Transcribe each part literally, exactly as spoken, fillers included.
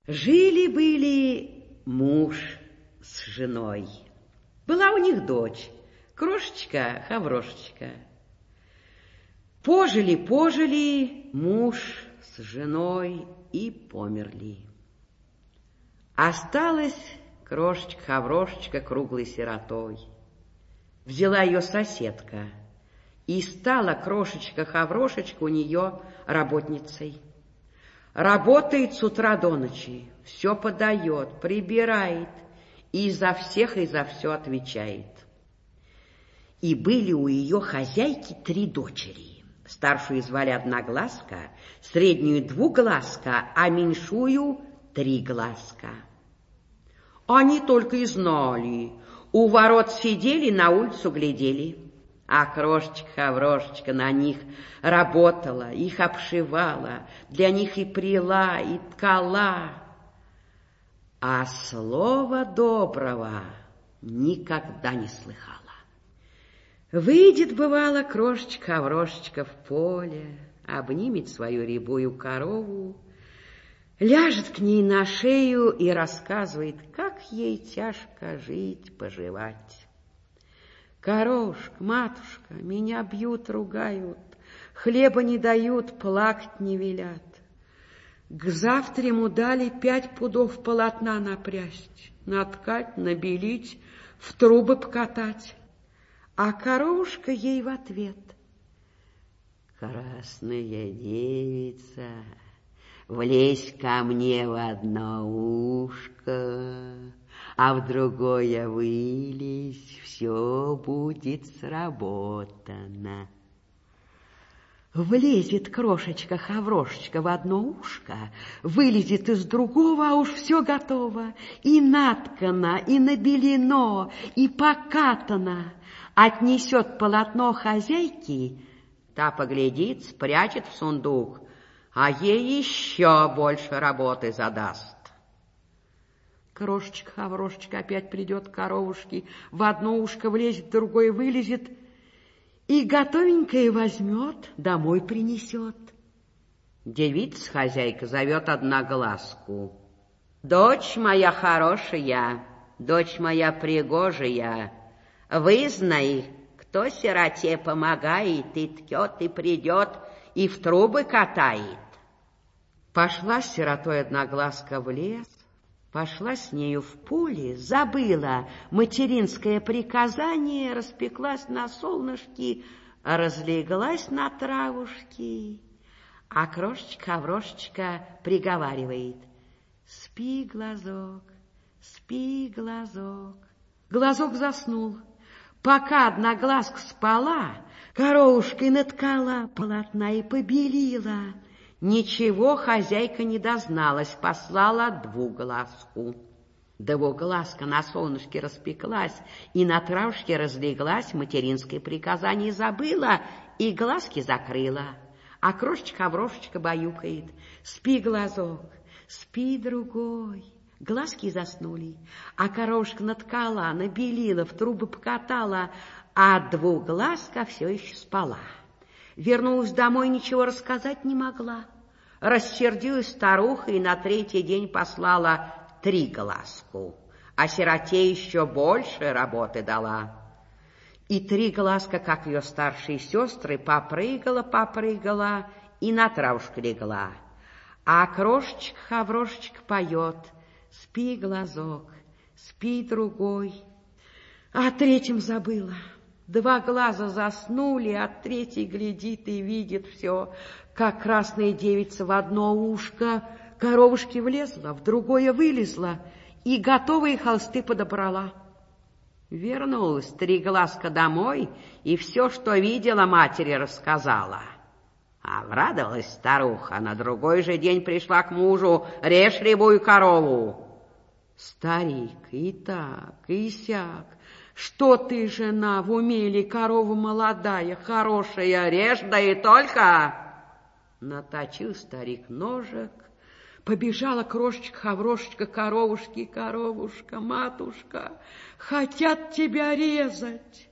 Жили-были муж с женой. Была у них дочь, крошечка-хаврошечка. Пожили-пожили муж с женой и померли. Осталась крошечка-хаврошечка круглой сиротой. Взяла ее соседка, и стала крошечка-хаврошечка у нее работницей. Работает с утра до ночи, все подает, прибирает, и за всех и за все отвечает. И были у ее хозяйки три дочери. Старшую звали Одноглазка, среднюю Двуглазка, а меньшую Триглазка. Они только и знали, у ворот сидели, на улицу глядели. А крошечка-хаврошечка на них работала, их обшивала, для них и пряла, и ткала. А слова доброго никогда не слыхала. Выйдет, бывало, крошечка-хаврошечка в поле, обнимет свою рябую корову, ляжет к ней на шею и рассказывает, как ей тяжко жить, поживать. Корошка, матушка, меня бьют, ругают, хлеба не дают, плакать не велят. К завтраму дали пять пудов полотна напрясть, наткать, набелить, в трубы покатать. А коровушка ей в ответ: красная девица, влезь ко мне в одно ушко, а в другое вылезь, все будет сработано. Влезет крошечка-хаврошечка в одно ушко, вылезет из другого, а уж все готово. И наткано, и набелено, и покатано. Отнесет полотно хозяйки, та поглядит, спрячет в сундук, а ей еще больше работы задаст. Крошечка-хаврошечка опять придет к коровушке, в одно ушко влезет, в другое вылезет, и готовенькое возьмет, домой принесет. Девица-хозяйка зовет Одноглазку: дочь моя хорошая, дочь моя пригожая, вызнай, кто сироте помогает, и ткет, и придет, и в трубы катает. Пошла с сиротой Одноглазка в лес, пошла с нею в поле, забыла материнское приказание, распеклась на солнышке, разлеглась на травушке, а крошечка-хаврошечка приговаривает: спи, глазок, спи, глазок. Глазок заснул. Пока Одноглазка спала, коровушка и наткала полотна и побелила. Ничего хозяйка не дозналась, послала Двуглазку. Двуглазка на солнышке распеклась и на травушке разлеглась, материнское приказание забыла и глазки закрыла. А крошечка-хаврошечка баюкает: спи, глазок, спи, другой. Глазки заснули, а коровушка наткала, набелила, в трубы покатала, а Двуглазка все еще спала. Вернулась домой, ничего рассказать не могла. Рассердилась старуха и на третий день послала Триглазку, а сироте еще больше работы дала. И Триглазка, как ее старшие сестры, попрыгала-попрыгала и на травушку легла. А крошечка-хаврошечка поет: спи, глазок, спи, другой. А третьим забыла. Два глаза заснули, а третий глядит и видит все, как красная девица в одно ушко коровушки влезла, в другое вылезла и готовые холсты подобрала. Вернулась Триглазка домой и все, что видела, матери рассказала. Обрадовалась старуха, на другой же день пришла к мужу: режь рябую корову. Старик: и так, и сяк. Что ты, жена, в уме ли, корова молодая, хорошая, режь, да и только. Наточил старик ножик, побежала крошечка-хаврошечка, коровушки, коровушка, матушка, хотят тебя резать.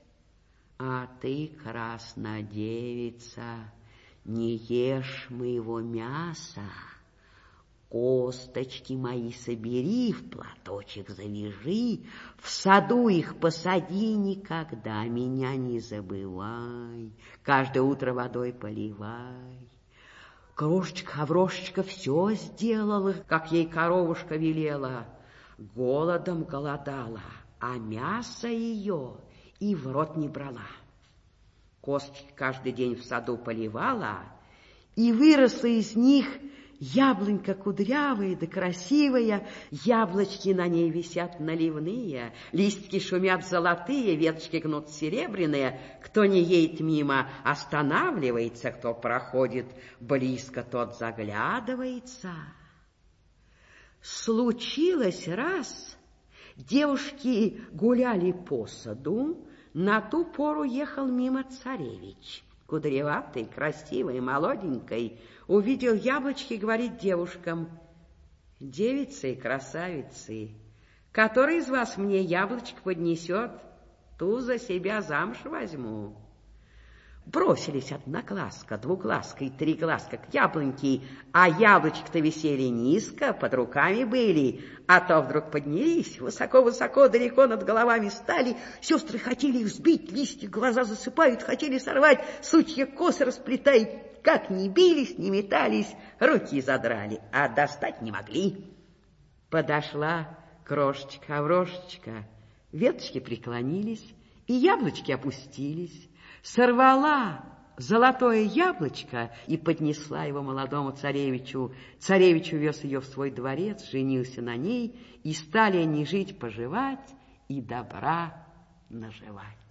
А ты, красная девица, не ешь моего мяса, Косточки мои собери, в платочек завяжи, в саду их посади, никогда меня не забывай, каждое утро водой поливай. Крошечка-хаврошечка все сделала, как ей коровушка велела, голодом голодала, а мясо ее и в рот не брала. Косточки каждый день в саду поливала, и выросла из них яблонька кудрявая да красивая, яблочки на ней висят наливные, листики шумят золотые, веточки гнут серебряные. Кто не едет мимо, останавливается, кто проходит близко, тот заглядывается. Случилось раз, девушки гуляли по саду, на ту пору ехал мимо царевич. Кудряватый, красивый, молоденький, увидел яблочки и говорит девушкам: девицы и красавицы, который из вас мне яблочко поднесет, ту за себя замуж возьму. Бросились одноглазка, двуглазка и триглазка к яблоньке, а яблочки-то висели низко, под руками были, а то вдруг поднялись, высоко-высоко, далеко над головами стали. Сестры хотели их сбить, листья глаза засыпают, хотели сорвать, сучья косы расплетают, как ни бились, ни метались, руки задрали, а достать не могли. Подошла крошечка-аврошечка, веточки преклонились, и яблочки опустились. Сорвала золотое яблочко и поднесла его молодому царевичу. Царевич увез ее в свой дворец, женился на ней, и стали они жить-поживать и добра наживать.